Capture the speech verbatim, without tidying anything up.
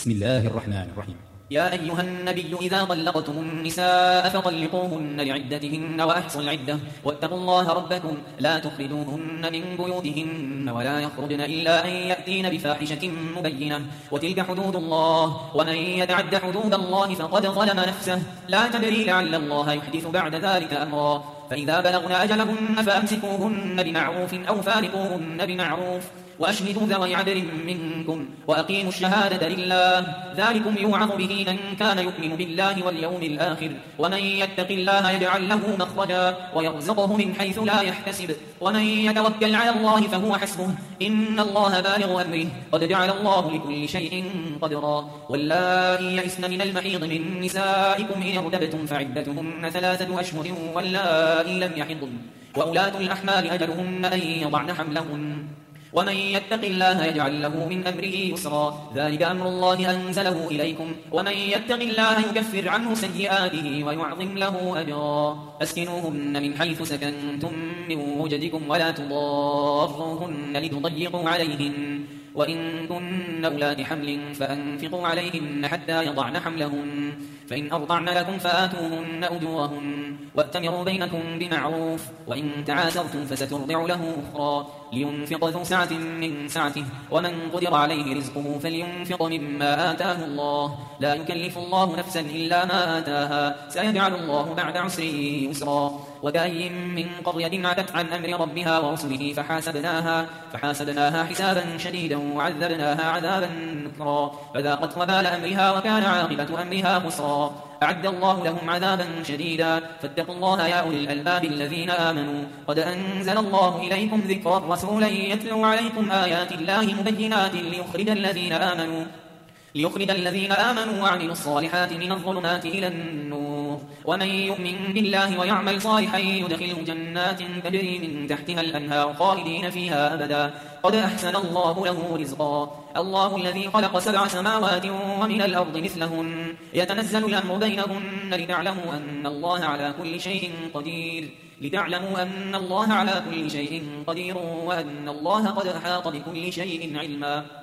بسم الله الرحمن الرحيم. يا أيها النبي إذا طلقتم النساء فطلقوهن لعدتهن وأحصوا العدة واتقوا الله ربكم لا تخرجوهن من بيوتهن ولا يخرجن إلا أن يأتين بفاحشة مبينة وتلك حدود الله ومن يتعد حدود الله فقد ظلم نفسه لا تدري لعل الله يحدث بعد ذلك أمرا فإذا بلغن أجلهن فأمسكوهن بمعروف أو فارقوهن بمعروف وأشهدوا ذوي عدل منكم وأقيموا الشهادة لله ذلكم يوعظ به من كان يؤمن بالله واليوم الآخر ومن يتق الله يجعل له مخرجا ويرزقه من حيث لا يحتسب ومن يتوكل على الله فهو حسبه إن الله بالغ أمره قد جعل الله لكل شيء قدرا واللائي يئسن من المحيض من نسائكم إن ارتبتم فعدتهن ثلاثة أشهر واللائي لم يحضن وأولاة الأحمال أجلهن أن يضعن حملهن ومن يتق الله يجعل له من أمره يسرا ذلك أمر الله أنزله إليكم ومن يتق الله يكفر عنه سيئاته ويعظم له أجرا أسكنوهن من حيث سكنتم من وجدكم ولا تضاروهن لتضيقوا عليهن وإن كن أولاد حمل فأنفقوا عليهن حتى يضعن حملهن فإن أرضعن لكم فآتوهن أجورهن وأتمروا بينكم بمعروف وإن تعاسرتم فسترضع له أخرى لينفق ذو سعة من سعته ومن قدر عليه رزقه فلينفق مما آتاه الله لا يكلف الله نفسا إلا ما آتاها سيجعل الله بعد عسر يسرا وكأي من قرية عتت عن أمر ربها ورسله فحاسبناها, فحاسبناها حسابا شديدا وعذبناها عذابا نكرا فذاقت وبال أمرها وكان عاقبة أمرها خسرا أعد الله لهم عذابا شديدا فاتقوا الله يا أولي الألباب الذين آمنوا قد أنزل الله إليكم ذكرا رسولا يتلو عليكم آيات الله مبينات ليخرج الذين آمنوا ليخرج الذين آمنوا وعملوا الصالحات من الظلمات إلى النور ومن يؤمن بالله ويعمل صالحا يدخله جنات تجري من تحتها الأنهار خالدين فيها أبدا قد أحسن الله له رزقا الله الذي خلق سبع سماوات ومن الأرض مثلهن يتنزل الأمر بينهن لتعلموا أن الله على كل شيء قدير لتعلموا أن الله على كل شيء قدير وأن الله قد أحاط بكل شيء علما